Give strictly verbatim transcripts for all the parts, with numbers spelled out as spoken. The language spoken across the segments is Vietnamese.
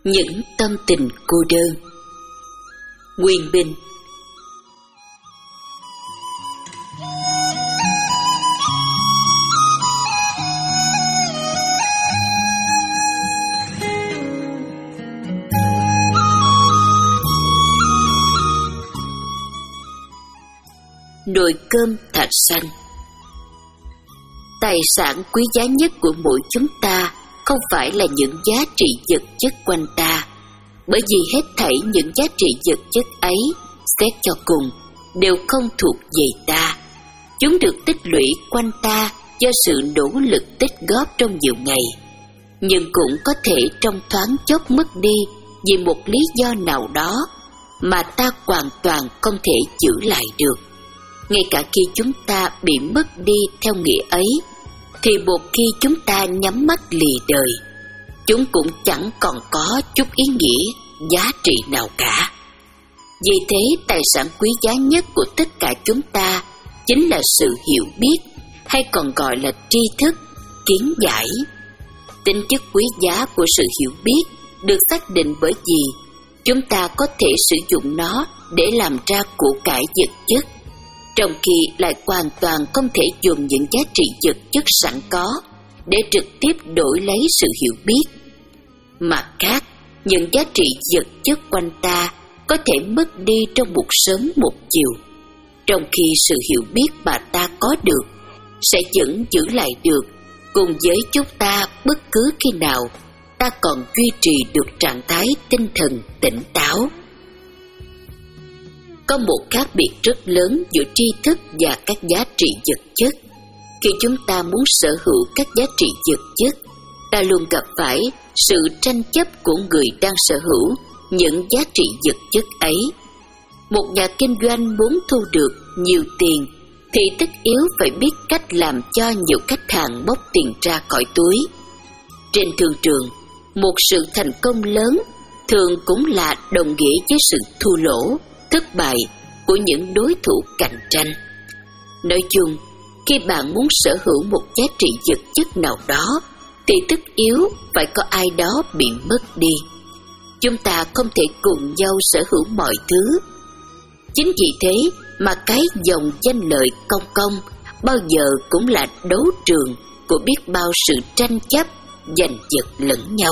Những tâm tình cô đơn. Nguyên Bình. Nồi cơm thạch xanh. Tài sản quý giá nhất của mỗi chúng ta không phải là những giá trị vật chất quanh ta, bởi vì hết thảy những giá trị vật chất ấy xét cho cùng đều không thuộc về ta. Chúng được tích lũy quanh ta do sự nỗ lực tích góp trong nhiều ngày, nhưng cũng có thể trong thoáng chốc mất đi vì một lý do nào đó mà ta hoàn toàn không thể giữ lại được. Ngay cả khi chúng ta bị mất đi theo nghĩa ấy, thì một khi chúng ta nhắm mắt lìa đời, chúng cũng chẳng còn có chút ý nghĩa, giá trị nào cả. Vì thế, tài sản quý giá nhất của tất cả chúng ta chính là sự hiểu biết, hay còn gọi là tri thức, kiến giải. Tính chất quý giá của sự hiểu biết được xác định bởi vì chúng ta có thể sử dụng nó để làm ra của cải vật chất, trong khi lại hoàn toàn không thể dùng những giá trị vật chất sẵn có để trực tiếp đổi lấy sự hiểu biết. Mặt khác, những giá trị vật chất quanh ta có thể mất đi trong một sớm một chiều, trong khi sự hiểu biết mà ta có được sẽ vẫn giữ lại được cùng với chúng ta bất cứ khi nào ta còn duy trì được trạng thái tinh thần tỉnh táo. Có một khác biệt rất lớn giữa tri thức và các giá trị vật chất. Khi chúng ta muốn sở hữu các giá trị vật chất, ta luôn gặp phải sự tranh chấp của người đang sở hữu những giá trị vật chất ấy. Một nhà kinh doanh muốn thu được nhiều tiền thì tất yếu phải biết cách làm cho nhiều khách hàng bóc tiền ra khỏi túi. Trên thương trường, một sự thành công lớn thường cũng là đồng nghĩa với sự thua lỗ, thất bại của những đối thủ cạnh tranh. Nói chung, khi bạn muốn sở hữu một giá trị vật chất nào đó, thì tất yếu phải có ai đó bị mất đi. Chúng ta không thể cùng nhau sở hữu mọi thứ. Chính vì thế mà cái dòng danh lợi công công bao giờ cũng là đấu trường của biết bao sự tranh chấp, giành giật lẫn nhau.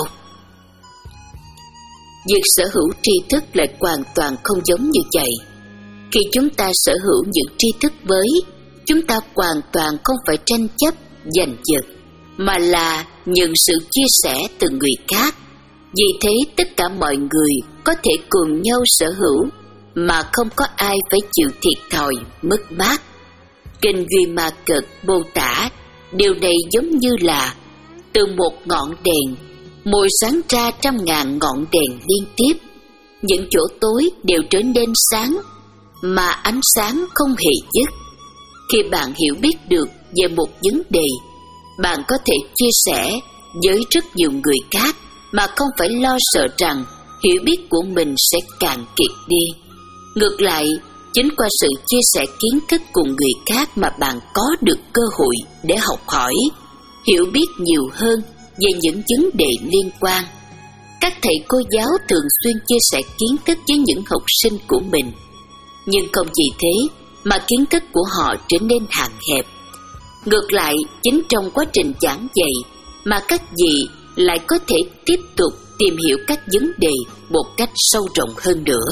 Việc sở hữu tri thức lại hoàn toàn không giống như vậy. Khi chúng ta sở hữu những tri thức mới, chúng ta hoàn toàn không phải tranh chấp, giành giật, mà là nhận sự chia sẻ từ người khác. Vì thế tất cả mọi người có thể cùng nhau sở hữu, mà không có ai phải chịu thiệt thòi, mất mát. Kinh Duy Ma Cật mô tả điều này giống như là từ một ngọn đèn mồi sáng ra trăm ngàn ngọn đèn liên tiếp, những chỗ tối đều trở nên sáng, mà ánh sáng không hề dứt. Khi bạn hiểu biết được về một vấn đề, bạn có thể chia sẻ với rất nhiều người khác mà không phải lo sợ rằng hiểu biết của mình sẽ cạn kiệt đi. Ngược lại, chính qua sự chia sẻ kiến thức cùng người khác mà bạn có được cơ hội để học hỏi, hiểu biết nhiều hơn về những vấn đề liên quan. Các thầy cô giáo thường xuyên chia sẻ kiến thức với những học sinh của mình, nhưng không vì thế mà kiến thức của họ trở nên hạn hẹp. Ngược lại, chính trong quá trình giảng dạy mà các vị lại có thể tiếp tục tìm hiểu các vấn đề một cách sâu rộng hơn nữa.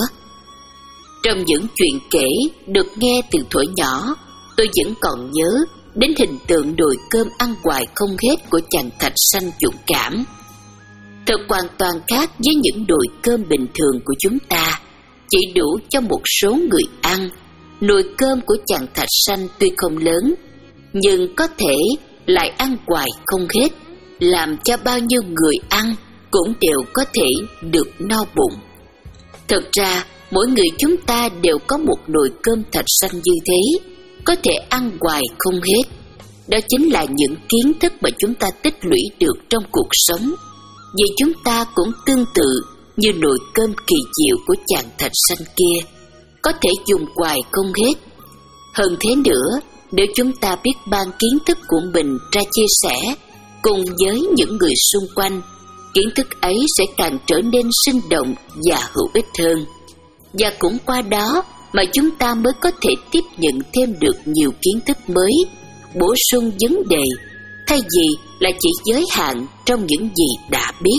Trong những chuyện kể được nghe từ thuở nhỏ, tôi vẫn còn nhớ đến hình tượng nồi cơm ăn hoài không hết của chàng thạch xanh dũng cảm. Thật hoàn toàn khác với những nồi cơm bình thường của chúng ta, chỉ đủ cho một số người ăn. Nồi cơm của chàng thạch xanh tuy không lớn, nhưng có thể lại ăn hoài không hết, làm cho bao nhiêu người ăn cũng đều có thể được no bụng. Thật ra, mỗi người chúng ta đều có một nồi cơm thạch xanh như thế, có thể ăn hoài không hết. Đó chính là những kiến thức mà chúng ta tích lũy được trong cuộc sống. Vì chúng ta cũng tương tự như nồi cơm kỳ diệu của chàng thạch xanh kia, có thể dùng hoài không hết. Hơn thế nữa, nếu chúng ta biết ban kiến thức của mình ra chia sẻ cùng với những người xung quanh, kiến thức ấy sẽ càng trở nên sinh động và hữu ích hơn. Và cũng qua đó mà chúng ta mới có thể tiếp nhận thêm được nhiều kiến thức mới, bổ sung vấn đề, thay vì là chỉ giới hạn trong những gì đã biết.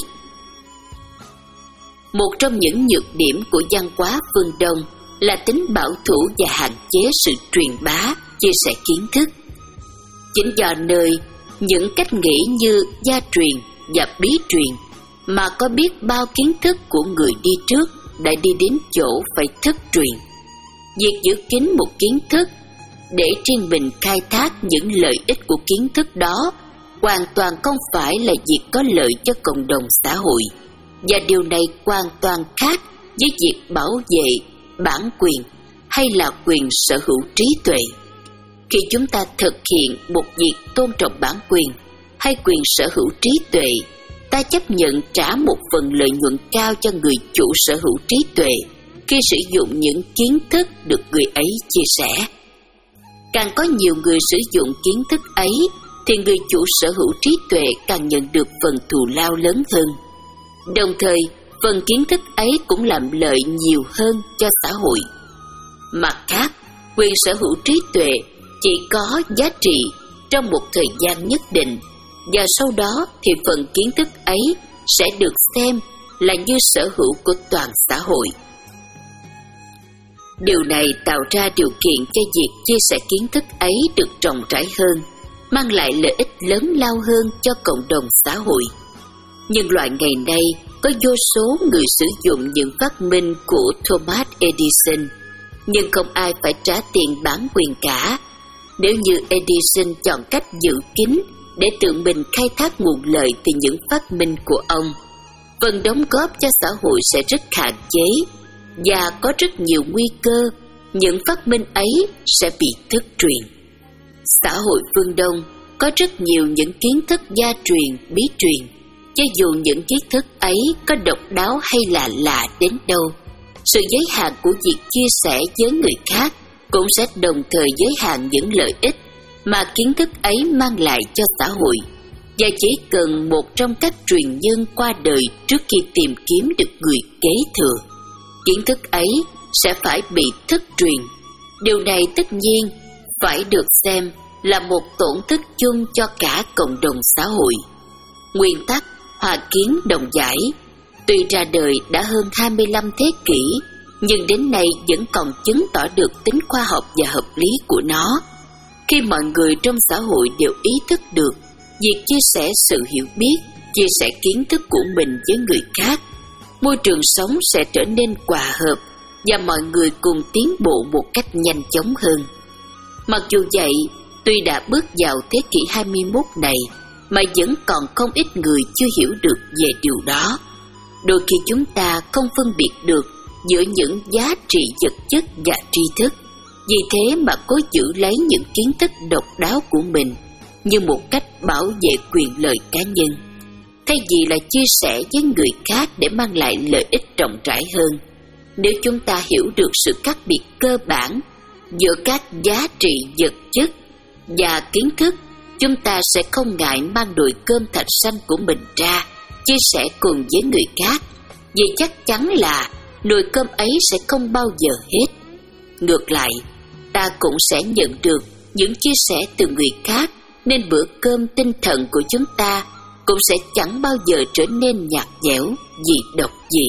Một trong những nhược điểm của văn hóa phương Đông là tính bảo thủ và hạn chế sự truyền bá, chia sẻ kiến thức. Chính do nơi những cách nghĩ như gia truyền và bí truyền mà có biết bao kiến thức của người đi trước đã đi đến chỗ phải thất truyền. Việc giữ kín một kiến thức để riêng mình khai thác những lợi ích của kiến thức đó hoàn toàn không phải là việc có lợi cho cộng đồng xã hội, và điều này hoàn toàn khác với việc bảo vệ bản quyền hay là quyền sở hữu trí tuệ. Khi chúng ta thực hiện một việc tôn trọng bản quyền hay quyền sở hữu trí tuệ, ta chấp nhận trả một phần lợi nhuận cao cho người chủ sở hữu trí tuệ khi sử dụng những kiến thức được người ấy chia sẻ. Càng có nhiều người sử dụng kiến thức ấy, thì người chủ sở hữu trí tuệ càng nhận được phần thù lao lớn hơn. Đồng thời, phần kiến thức ấy cũng làm lợi nhiều hơn cho xã hội. Mặt khác, quyền sở hữu trí tuệ chỉ có giá trị trong một thời gian nhất định, và sau đó thì phần kiến thức ấy sẽ được xem là như sở hữu của toàn xã hội. Điều này tạo ra điều kiện cho việc chia sẻ kiến thức ấy được rộng rãi hơn, mang lại lợi ích lớn lao hơn cho cộng đồng xã hội. Nhưng loại ngày nay có vô số người sử dụng những phát minh của Thomas Edison, nhưng không ai phải trả tiền bản quyền cả. Nếu như Edison chọn cách giữ kín để tự mình khai thác nguồn lợi từ những phát minh của ông, phần đóng góp cho xã hội sẽ rất hạn chế, và có rất nhiều nguy cơ những phát minh ấy sẽ bị thất truyền. Xã hội phương Đông có rất nhiều những kiến thức gia truyền, bí truyền. Cho dù những kiến thức ấy có độc đáo hay là lạ đến đâu, sự giới hạn của việc chia sẻ với người khác cũng sẽ đồng thời giới hạn những lợi ích mà kiến thức ấy mang lại cho xã hội. Và chỉ cần một trong các truyền nhân qua đời trước khi tìm kiếm được người kế thừa, kiến thức ấy sẽ phải bị thất truyền. Điều này tất nhiên phải được xem là một tổn thất chung cho cả cộng đồng xã hội. Nguyên tắc hòa kiến đồng giải tuy ra đời đã hơn hai mươi lăm thế kỷ, nhưng đến nay vẫn còn chứng tỏ được tính khoa học và hợp lý của nó. Khi mọi người trong xã hội đều ý thức được việc chia sẻ sự hiểu biết, chia sẻ kiến thức của mình với người khác, môi trường sống sẽ trở nên hòa hợp và mọi người cùng tiến bộ một cách nhanh chóng hơn. Mặc dù vậy, tuy đã bước vào thế kỷ hai mươi mốt này, mà vẫn còn không ít người chưa hiểu được về điều đó. Đôi khi chúng ta không phân biệt được giữa những giá trị vật chất và tri thức, vì thế mà cố giữ lấy những kiến thức độc đáo của mình như một cách bảo vệ quyền lợi cá nhân, thay vì là chia sẻ với người khác để mang lại lợi ích rộng rãi hơn. Nếu chúng ta hiểu được sự khác biệt cơ bản giữa các giá trị vật chất và kiến thức, chúng ta sẽ không ngại mang nồi cơm thạch xanh của mình ra, chia sẻ cùng với người khác, vì chắc chắn là nồi cơm ấy sẽ không bao giờ hết. Ngược lại, ta cũng sẽ nhận được những chia sẻ từ người khác, nên bữa cơm tinh thần của chúng ta cũng sẽ chẳng bao giờ trở nên nhạt nhẽo, dị độc gì.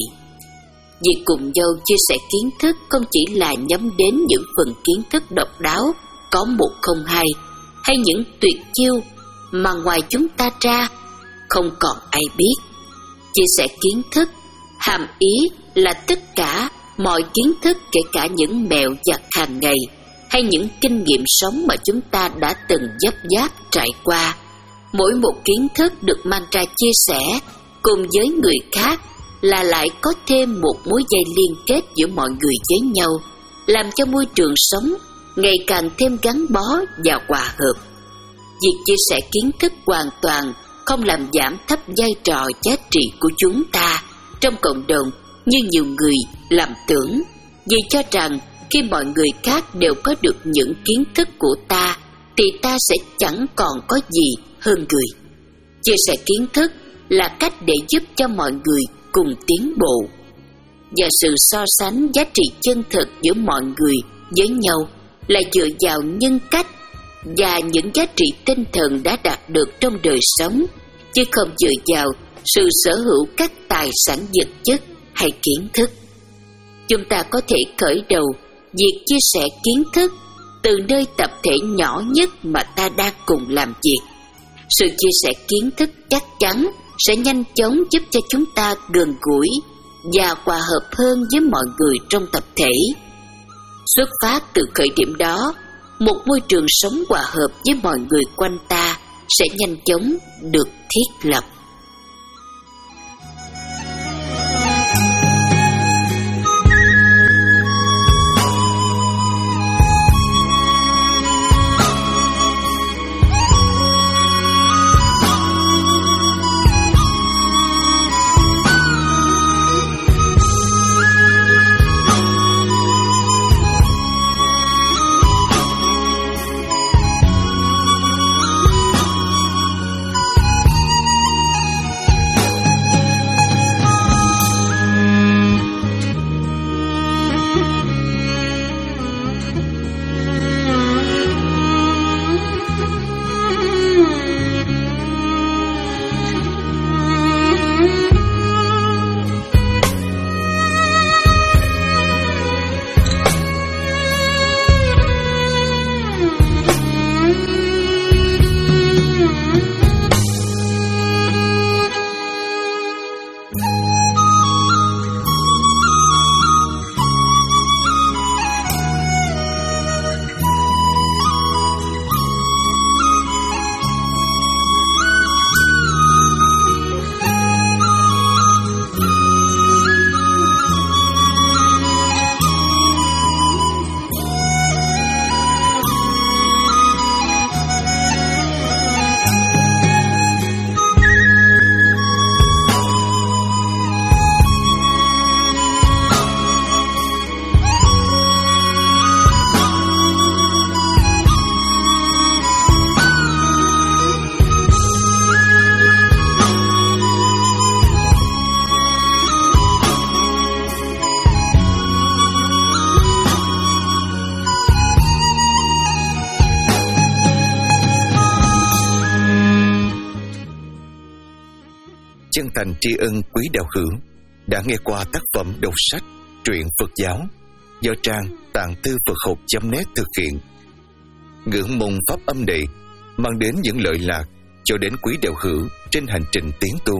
Việc cùng nhau chia sẻ kiến thức không chỉ là nhắm đến những phần kiến thức độc đáo, có một không hai, hay những tuyệt chiêu mà ngoài chúng ta ra không còn ai biết. Chia sẻ kiến thức hàm ý là tất cả mọi kiến thức, kể cả những mẹo vặt hàng ngày hay những kinh nghiệm sống mà chúng ta đã từng dấp dáp trải qua. Mỗi một kiến thức được mang ra chia sẻ cùng với người khác là lại có thêm một mối dây liên kết giữa mọi người với nhau, làm cho môi trường sống ngày càng thêm gắn bó và hòa hợp. Việc chia sẻ kiến thức hoàn toàn không làm giảm thấp vai trò giá trị của chúng ta trong cộng đồng như nhiều người lầm tưởng, vì cho rằng khi mọi người khác đều có được những kiến thức của ta thì ta sẽ chẳng còn có gì hơn người. Chia sẻ kiến thức là cách để giúp cho mọi người cùng tiến bộ. Và sự so sánh giá trị chân thực giữa mọi người với nhau là dựa vào nhân cách và những giá trị tinh thần đã đạt được trong đời sống, chứ không dựa vào sự sở hữu các tài sản vật chất hay kiến thức. Chúng ta có thể khởi đầu việc chia sẻ kiến thức từ nơi tập thể nhỏ nhất mà ta đang cùng làm việc. Sự chia sẻ kiến thức chắc chắn sẽ nhanh chóng giúp cho chúng ta gần gũi và hòa hợp hơn với mọi người trong tập thể. Xuất phát từ khởi điểm đó, một môi trường sống hòa hợp với mọi người quanh ta sẽ nhanh chóng được thiết lập. Chân thành tri ân quý đạo hữu đã nghe qua tác phẩm đọc sách truyện Phật giáo do trang tạng thư Phật học chấm net thực hiện. Ngưỡng mong pháp âm này mang đến những lợi lạc cho đến quý đạo hữu trên hành trình tiến tu.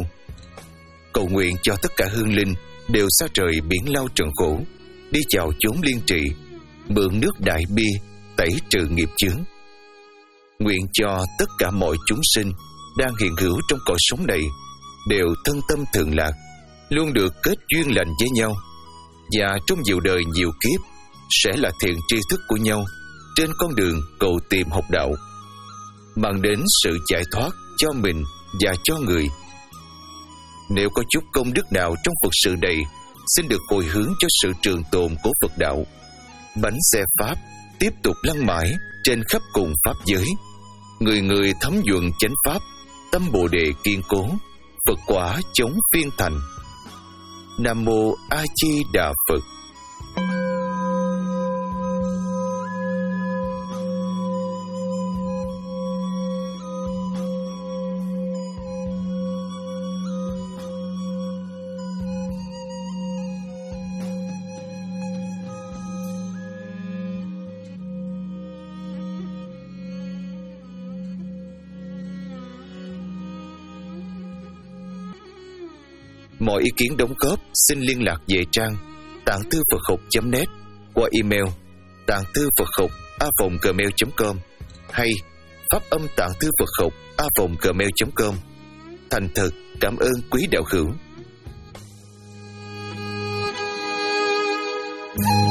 Cầu nguyện cho tất cả hương linh đều xa trời biển lao trần khổ, đi chào chốn liên trị, mượn nước đại bi tẩy trừ nghiệp chướng. Nguyện cho tất cả mọi chúng sinh đang hiện hữu trong cõi sống này đều thân tâm thường lạc, luôn được kết duyên lành với nhau, và trong nhiều đời nhiều kiếp sẽ là thiện tri thức của nhau trên con đường cầu tìm học đạo, mang đến sự giải thoát cho mình và cho người. Nếu có chút công đức nào trong Phật sự này, xin được hồi hướng cho sự trường tồn của Phật đạo. Bánh xe Pháp tiếp tục lăn mãi trên khắp cùng Pháp giới, người người thấm nhuận chánh Pháp, tâm Bồ Đề kiên cố, Phật quả chống phiên thành. Nam Mô A Di Đà Phật. Mọi ý kiến đóng góp xin liên lạc về trang tạng thư Phật học chấm net qua email tạng thư Phật học a vòng gmail chấm com hay pháp âm tạng thư Phật học a vòng gmail chấm com. Thành thật cảm ơn quý đạo hữu.